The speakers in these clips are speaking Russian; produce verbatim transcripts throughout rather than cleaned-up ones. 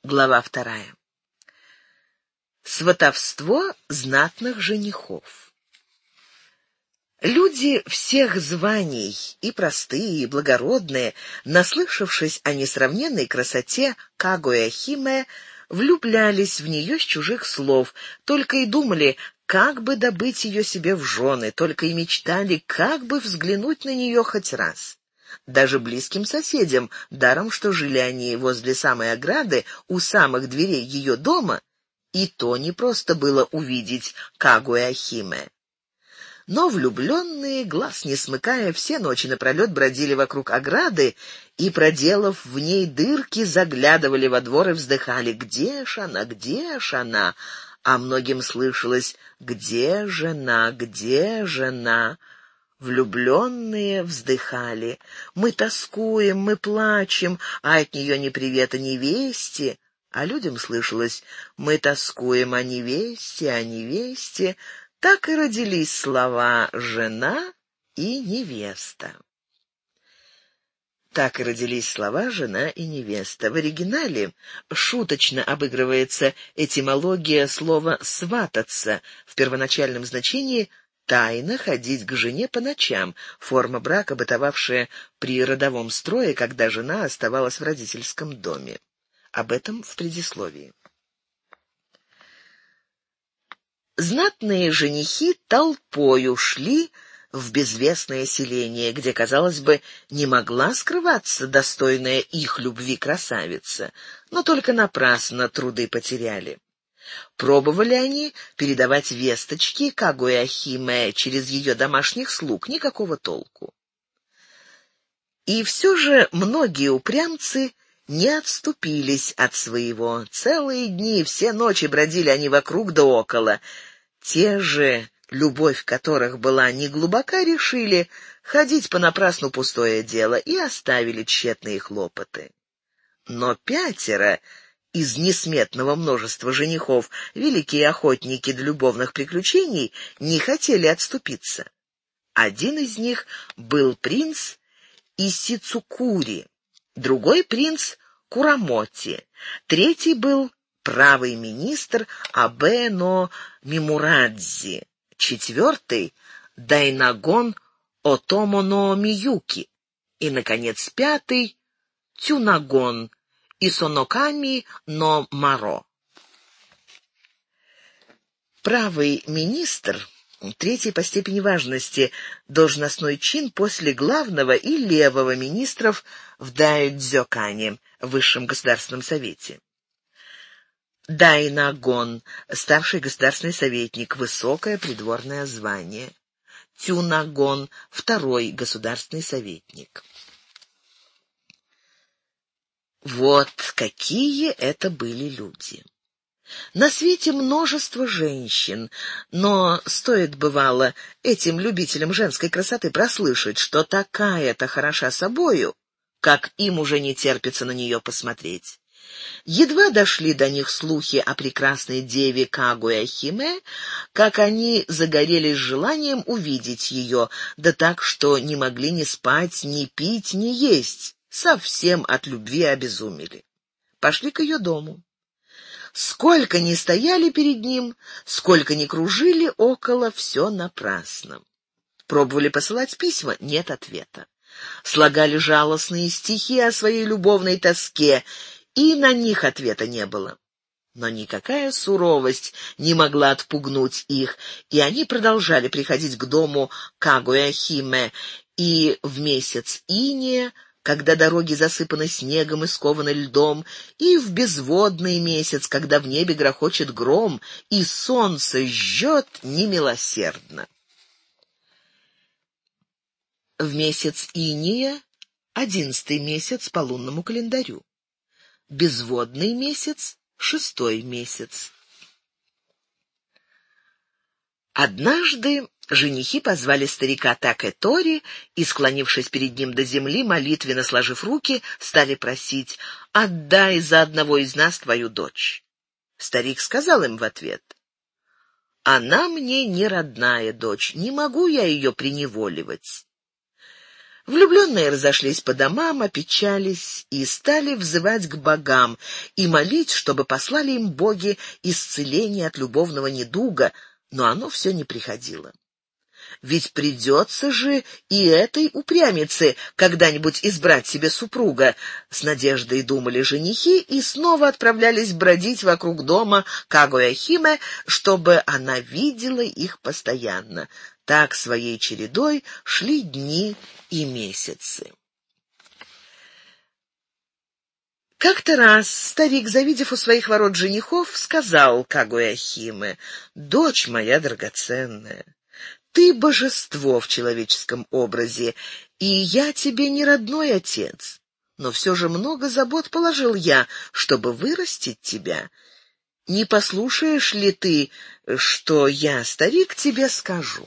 Глава вторая. Сватовство знатных женихов. Люди всех званий, и простые, и благородные, наслышавшись о несравненной красоте Кагуя-Химе, влюблялись в нее с чужих слов, только и думали, как бы добыть ее себе в жены, только и мечтали, как бы взглянуть на нее хоть раз. Даже близким соседям, даром что жили они возле самой ограды, у самых дверей ее дома, и то не просто было увидеть Кагуя-Химе. Но влюбленные, глаз не смыкая, все ночи напролет бродили вокруг ограды и, проделав в ней дырки, заглядывали во двор и вздыхали: «Где ж она, где ж она?» А многим слышалось: «Где жена, где жена?» Влюбленные вздыхали: «Мы тоскуем, мы плачем, а от нее ни привета невесте». А людям слышалось: «Мы тоскуем о невесте, о невесте». Так и родились слова «жена» и «невеста». Так и родились слова «жена» и «невеста». В оригинале шуточно обыгрывается этимология слова «свататься», в первоначальном значении тайно ходить к жене по ночам, форма брака, бытовавшая при родовом строе, когда жена оставалась в родительском доме. Об этом в предисловии. Знатные женихи толпою шли в безвестное селение, где, казалось бы, не могла скрываться достойная их любви красавица, но только напрасно труды потеряли. Пробовали они передавать весточки Кагуя-Химе через ее домашних слуг, никакого толку. И все же многие упрямцы не отступились от своего. Целые дни, все ночи бродили они вокруг да около. Те же, любовь которых была неглубока, решили: ходить понапрасну пустое дело, и оставили тщетные хлопоты. Но пятеро из несметного множества женихов, великие охотники до любовных приключений, не хотели отступиться. Один из них был принц Исицукури, другой принц Курамоти, третий был правый министр Абе но Мимурадзи, четвертый — Дайнагон Отомо но Миюки, и, наконец, пятый — Тюнагон Исоноками но Маро. Правый министр — третий по степени важности должностной чин после главного и левого министров в Дайдзёкане, высшем государственном совете. Дайнагон — старший государственный советник, высокое придворное звание. Тюнагон — второй государственный советник. Вот какие это были люди. На свете множество женщин, но стоит, бывало, этим любителям женской красоты прослышать, что такая-то хороша собою, как им уже не терпится на нее посмотреть. Едва дошли до них слухи о прекрасной деве Кагуя-Химе, как они загорелись желанием увидеть ее, да так, что не могли ни спать, ни пить, ни есть, совсем от любви обезумели. Пошли к ее дому. Сколько ни стояли перед ним, сколько ни кружили около, все напрасно. Пробовали посылать письма — нет ответа. Слагали жалостные стихи о своей любовной тоске — и на них ответа не было. Но никакая суровость не могла отпугнуть их, и они продолжали приходить к дому Кагуя-Химе, и в месяц иния, когда дороги засыпаны снегом и скованы льдом, и в безводный месяц, когда в небе грохочет гром, и солнце жжет немилосердно. В месяц иния — одиннадцатый месяц по лунному календарю. Безводный месяц — шестой месяц. Однажды женихи позвали старика Такэтори и, склонившись перед ним до земли, молитвенно сложив руки, стали просить: «Отдай за одного из нас твою дочь». Старик сказал им в ответ: «Она мне не родная дочь, не могу я ее преневоливать». Влюбленные разошлись по домам, опечались и стали взывать к богам и молить, чтобы послали им боги исцеление от любовного недуга, но оно все не приходило. Ведь придется же и этой упрямице когда-нибудь избрать себе супруга, с надеждой думали женихи и снова отправлялись бродить вокруг дома Кагуя-химе, чтобы она видела их постоянно. Так своей чередой шли дни и месяцы. Как-то раз старик, завидев у своих ворот женихов, сказал Кагуя-химе: «Дочь моя драгоценная, ты божество в человеческом образе, и я тебе не родной отец, но все же много забот положил я, чтобы вырастить тебя. Не послушаешь ли ты, что я, старик, тебе скажу?»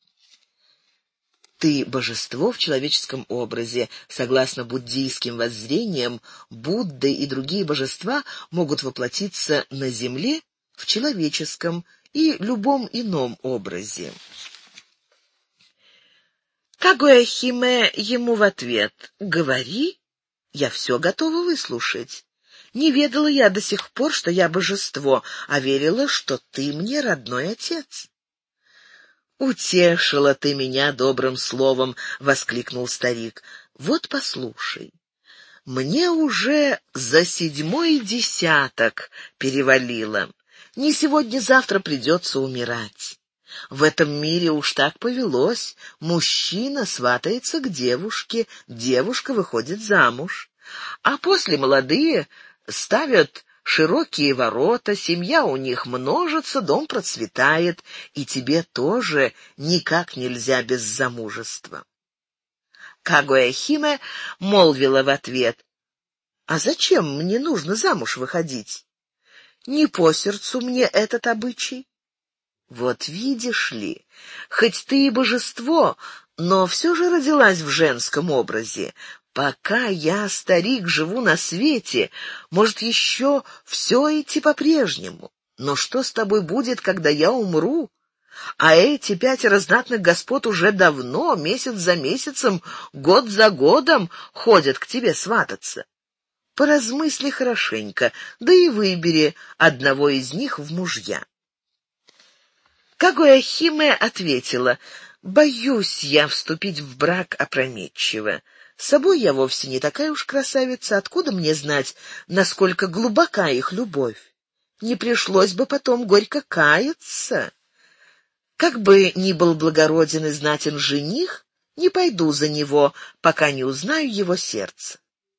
Ты божество в человеческом образе. Согласно буддийским воззрениям, Будда и другие божества могут воплотиться на земле в человеческом и любом ином образе. Кагуя-химе ему в ответ: «Говори, я все готова выслушать. Не ведала я до сих пор, что я божество, а верила, что ты мне родной отец». «Утешила ты меня добрым словом», — воскликнул старик. «Вот послушай, мне уже за седьмой десяток перевалило. Не сегодня-завтра придется умирать. В этом мире уж так повелось. Мужчина сватается к девушке, девушка выходит замуж. А после молодые ставят широкие ворота, семья у них множится, дом процветает, и тебе тоже никак нельзя без замужества». Кагуя-химе молвила в ответ: «А зачем мне нужно замуж выходить? Не по сердцу мне этот обычай». «Вот видишь ли, хоть ты и божество, но все же родилась в женском образе. Пока я, старик, живу на свете, может, еще все идти по-прежнему. Но что с тобой будет, когда я умру? А эти пятеро знатных господ уже давно, месяц за месяцем, год за годом ходят к тебе свататься. Поразмысли хорошенько, да и выбери одного из них в мужья». Кагуя-химе ответила: «Боюсь я вступить в брак опрометчиво. Собой я вовсе не такая уж красавица, откуда мне знать, насколько глубока их любовь? Не пришлось бы потом горько каяться. Как бы ни был благороден и знатен жених, не пойду за него, пока не узнаю его сердце».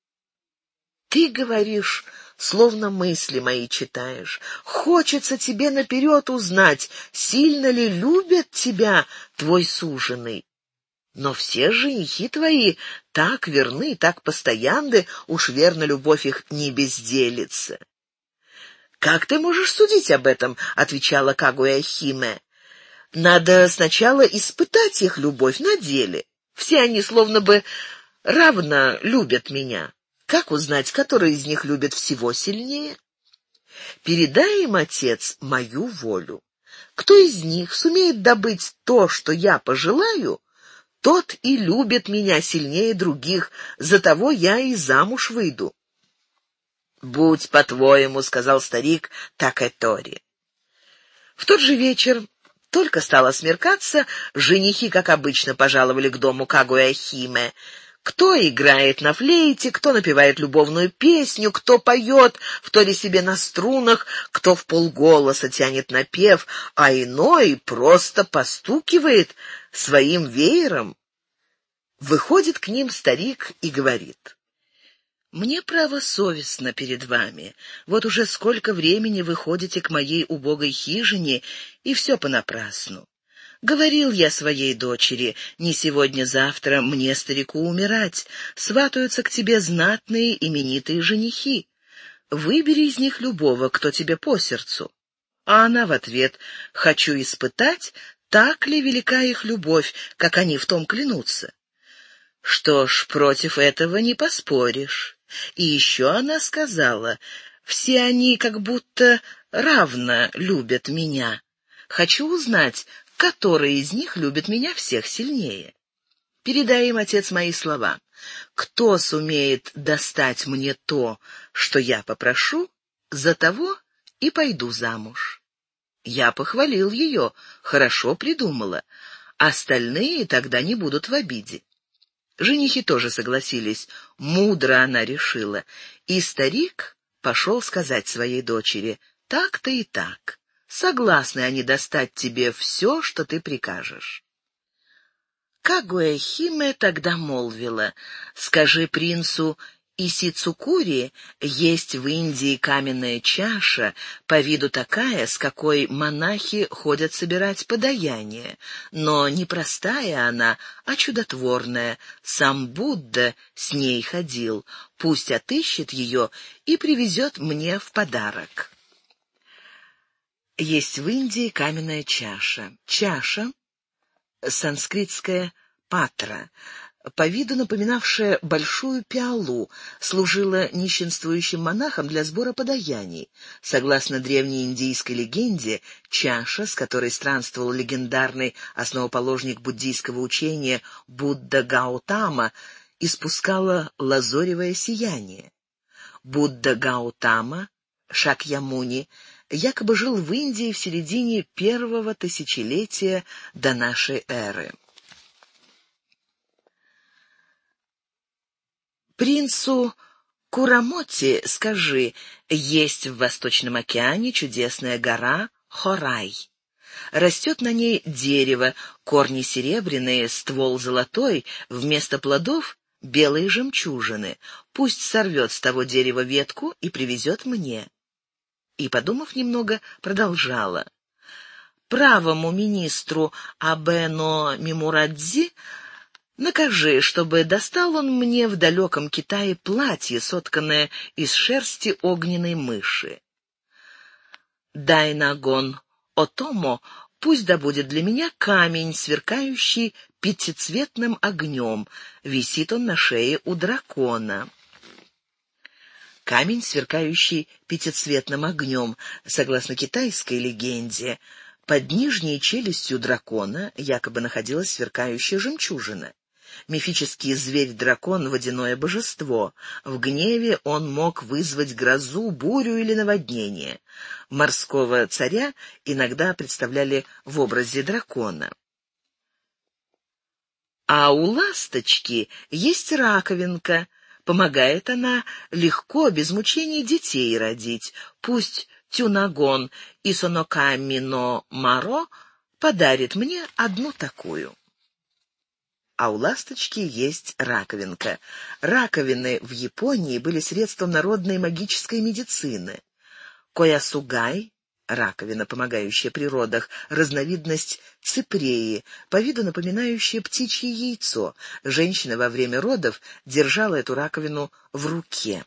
«Ты говоришь, словно мысли мои читаешь. Хочется тебе наперед узнать, сильно ли любят тебя твой суженый. Но все женихи твои так верны, так постоянны, уж верно, любовь их не безделится». «Как ты можешь судить об этом?» — отвечала Кагуя-химе. «Надо сначала испытать их любовь на деле. Все они словно бы равно любят меня. Как узнать, который из них любит всего сильнее? Передай им, отец, мою волю. Кто из них сумеет добыть то, что я пожелаю, тот и любит меня сильнее других, за того я и замуж выйду». «Будь по-твоему», — сказал старик Такэтори. В тот же вечер, только стало смеркаться, женихи, как обычно, пожаловали к дому Кагуя-химе. Кто играет на флейте, кто напевает любовную песню, кто поет, вторя себе на струнах, кто вполголоса тянет напев, а иной просто постукивает своим веером. Выходит к ним старик и говорит: «Мне, право, совестно перед вами. Вот уже сколько времени вы ходите к моей убогой хижине, и все понапрасну. Говорил я своей дочери: не сегодня-завтра мне, старику, умирать. Сватаются к тебе знатные именитые женихи. Выбери из них любого, кто тебе по сердцу». А она в ответ: «Хочу испытать, так ли велика их любовь, как они в том клянутся». Что ж, против этого не поспоришь. И еще она сказала: «Все они как будто равно любят меня. Хочу узнать, который из них любит меня всех сильнее». Передай им, отец, мои слова. Кто сумеет достать мне то, что я попрошу, за того и пойду замуж». Я похвалил ее, хорошо придумала. Остальные тогда не будут в обиде. Женихи тоже согласились, мудро она решила, и старик пошел сказать своей дочери: «Так-то и так. Согласны они достать тебе все, что ты прикажешь». Кагуэ-химе тогда молвила: «Скажи принцу Исицукури, есть в Индии каменная чаша, по виду такая, с какой монахи ходят собирать подаяние, но не простая она, а чудотворная. Сам Будда с ней ходил. Пусть отыщет ее и привезет мне в подарок». Есть в Индии каменная чаша. Чаша — санскритская патра, по виду напоминавшая большую пиалу, служила нищенствующим монахам для сбора подаяний. Согласно древней индийской легенде, чаша, с которой странствовал легендарный основоположник буддийского учения Будда Гаутама, испускала лазоревое сияние. Будда Гаутама, Шакьямуни, якобы жил в Индии в середине первого тысячелетия до нашей эры. Принцу Курамоти скажи: есть в Восточном океане чудесная гора Хорай. Растет на ней дерево, корни серебряные, ствол золотой, вместо плодов — белые жемчужины. Пусть сорвет с того дерева ветку и привезет мне. И, подумав немного, продолжала: правому министру Абэно Мимурадзи накажи, чтобы достал он мне в далеком Китае платье, сотканное из шерсти огненной мыши. Дайнагон Отомо пусть добудет для меня камень, сверкающий пятицветным огнем. Висит он на шее у дракона. Камень, сверкающий пятицветным огнем, согласно китайской легенде, под нижней челюстью дракона якобы находилась сверкающая жемчужина. Мифический зверь-дракон — водяное божество. В гневе он мог вызвать грозу, бурю или наводнение. Морского царя иногда представляли в образе дракона. А у ласточки есть раковинка. Помогает она легко, без мучений детей родить. Пусть Тюнагон и Соноками но Маро подарит мне одну такую. А у ласточки есть раковинка. Раковины в Японии были средством народной магической медицины. Коясугай — раковина, помогающая при родах, разновидность ципреи, по виду напоминающая птичье яйцо. Женщина во время родов держала эту раковину в руке.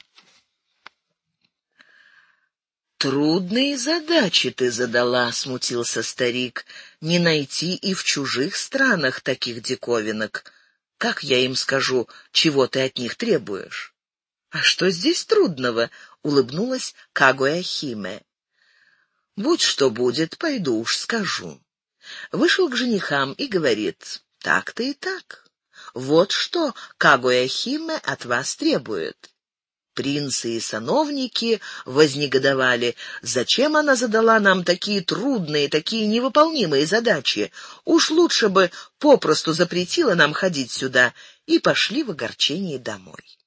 «Трудные задачи ты задала», — смутился старик. «Не найти и в чужих странах таких диковинок. Как я им скажу, чего ты от них требуешь?» «А что здесь трудного?» — улыбнулась Кагуэ-химе. «Будь что будет, пойду уж скажу». Вышел к женихам и говорит: «Так-то и так. Вот что Кагуэ-химе от вас требует». Принцы и сановники вознегодовали. Зачем она задала нам такие трудные, такие невыполнимые задачи? Уж лучше бы попросту запретила нам ходить сюда, и пошли в огорчении домой.